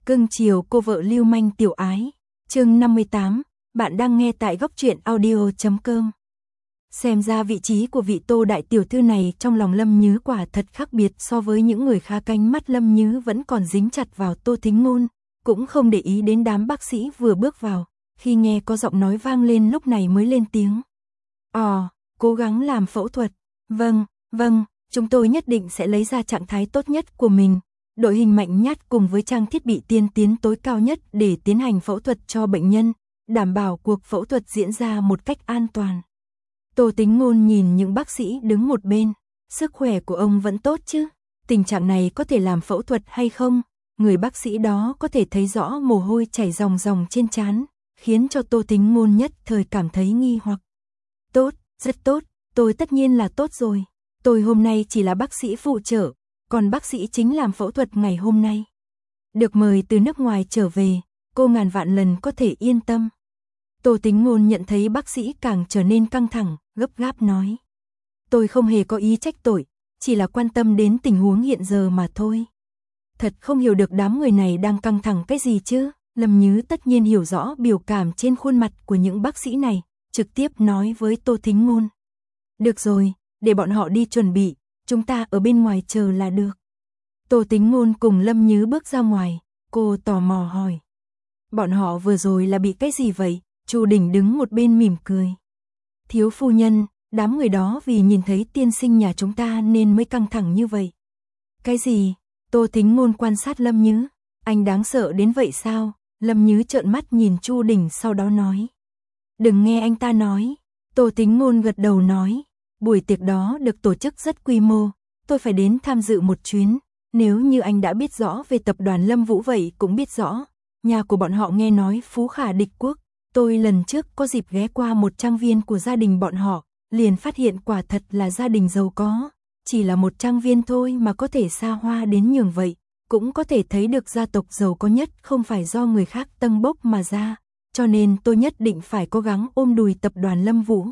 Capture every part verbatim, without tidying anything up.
Cưng chiều cô vợ lưu manh tiểu ái. Chương năm mươi tám, bạn đang nghe tại góc truyện audio chấm com. Xem ra vị trí của vị Tô đại tiểu thư này trong lòng Lâm Nhứ quả thật khác biệt so với những người khác. Cánh mắt Lâm Nhứ vẫn còn dính chặt vào Tô Thính Ngôn, cũng không để ý đến đám bác sĩ vừa bước vào, khi nghe có giọng nói vang lên lúc này mới lên tiếng. Ồ, cố gắng làm phẫu thuật. Vâng, vâng, chúng tôi nhất định sẽ lấy ra trạng thái tốt nhất của mình, đội hình mạnh nhất cùng với trang thiết bị tiên tiến tối cao nhất để tiến hành phẫu thuật cho bệnh nhân, đảm bảo cuộc phẫu thuật diễn ra một cách an toàn. Tô Thính Ngôn nhìn những bác sĩ đứng một bên, sức khỏe của ông vẫn tốt chứ? Tình trạng này có thể làm phẫu thuật hay không? Người bác sĩ đó có thể thấy rõ mồ hôi chảy ròng ròng trên trán, khiến cho Tô Thính Ngôn nhất thời cảm thấy nghi hoặc. Tốt, rất tốt, tôi tất nhiên là tốt rồi. Tôi hôm nay chỉ là bác sĩ phụ trợ, còn bác sĩ chính làm phẫu thuật ngày hôm nay. Được mời từ nước ngoài trở về, cô ngàn vạn lần có thể yên tâm. Tô Thính Ngôn nhận thấy bác sĩ càng trở nên căng thẳng, gấp gáp nói. Tôi không hề có ý trách tội, chỉ là quan tâm đến tình huống hiện giờ mà thôi. Thật không hiểu được đám người này đang căng thẳng cái gì chứ. Lâm Nhứ tất nhiên hiểu rõ biểu cảm trên khuôn mặt của những bác sĩ này, trực tiếp nói với Tô Thính Ngôn. Được rồi, để bọn họ đi chuẩn bị, chúng ta ở bên ngoài chờ là được. Tô Thính Ngôn cùng Lâm Nhứ bước ra ngoài, cô tò mò hỏi. Bọn họ vừa rồi là bị cái gì vậy? Chu Đình đứng một bên mỉm cười. Thiếu phu nhân, đám người đó vì nhìn thấy tiên sinh nhà chúng ta nên mới căng thẳng như vậy. Cái gì? Tô Thính Ngôn quan sát Lâm Nhứ. Anh đáng sợ đến vậy sao? Lâm Nhứ trợn mắt nhìn Chu Đình sau đó nói. Đừng nghe anh ta nói. Tô Thính Ngôn gật đầu nói. Buổi tiệc đó được tổ chức rất quy mô, tôi phải đến tham dự một chuyến. Nếu như anh đã biết rõ về tập đoàn Lâm Vũ vậy cũng biết rõ. Nhà của bọn họ nghe nói phú khả địch quốc. Tôi lần trước có dịp ghé qua một trang viên của gia đình bọn họ, liền phát hiện quả thật là gia đình giàu có. Chỉ là một trang viên thôi mà có thể xa hoa đến nhường vậy, cũng có thể thấy được gia tộc giàu có nhất không phải do người khác tâng bốc mà ra. Cho nên tôi nhất định phải cố gắng ôm đùi tập đoàn Lâm Vũ.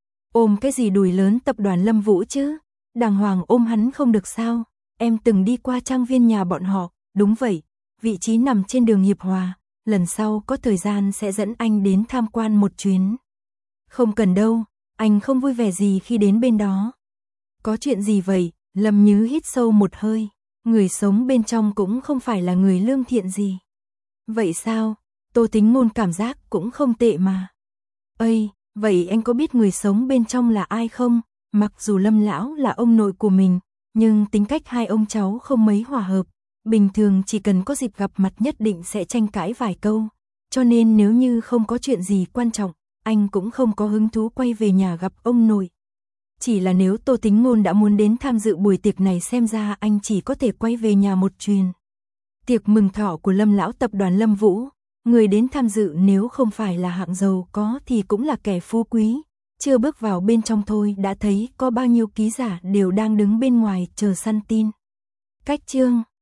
Ôm cái gì đùi lớn tập đoàn Lâm Vũ chứ? Đàng hoàng ôm hắn không được sao? Em từng đi qua trang viên nhà bọn họ, đúng vậy, vị trí nằm trên đường Hiệp Hòa. Lần sau có thời gian sẽ dẫn anh đến tham quan một chuyến. Không cần đâu, anh không vui vẻ gì khi đến bên đó. Có chuyện gì vậy? Lâm Nhứ hít sâu một hơi. Người sống bên trong cũng không phải là người lương thiện gì. Vậy sao? Tô Thính Ngôn cảm giác cũng không tệ mà. Ây, vậy anh có biết người sống bên trong là ai không? Mặc dù Lâm lão là ông nội của mình, nhưng tính cách hai ông cháu không mấy hòa hợp. Bình thường chỉ cần có dịp gặp mặt nhất định sẽ tranh cãi vài câu. Cho nên nếu như không có chuyện gì quan trọng, anh cũng không có hứng thú quay về nhà gặp ông nội. Chỉ là nếu Tô Thính Ngôn đã muốn đến tham dự buổi tiệc này xem ra anh chỉ có thể quay về nhà một chuyến. Tiệc mừng thọ của Lâm lão tập đoàn Lâm Vũ, người đến tham dự nếu không phải là hạng giàu có thì cũng là kẻ phú quý. Chưa bước vào bên trong thôi đã thấy có bao nhiêu ký giả đều đang đứng bên ngoài chờ săn tin. Cách chương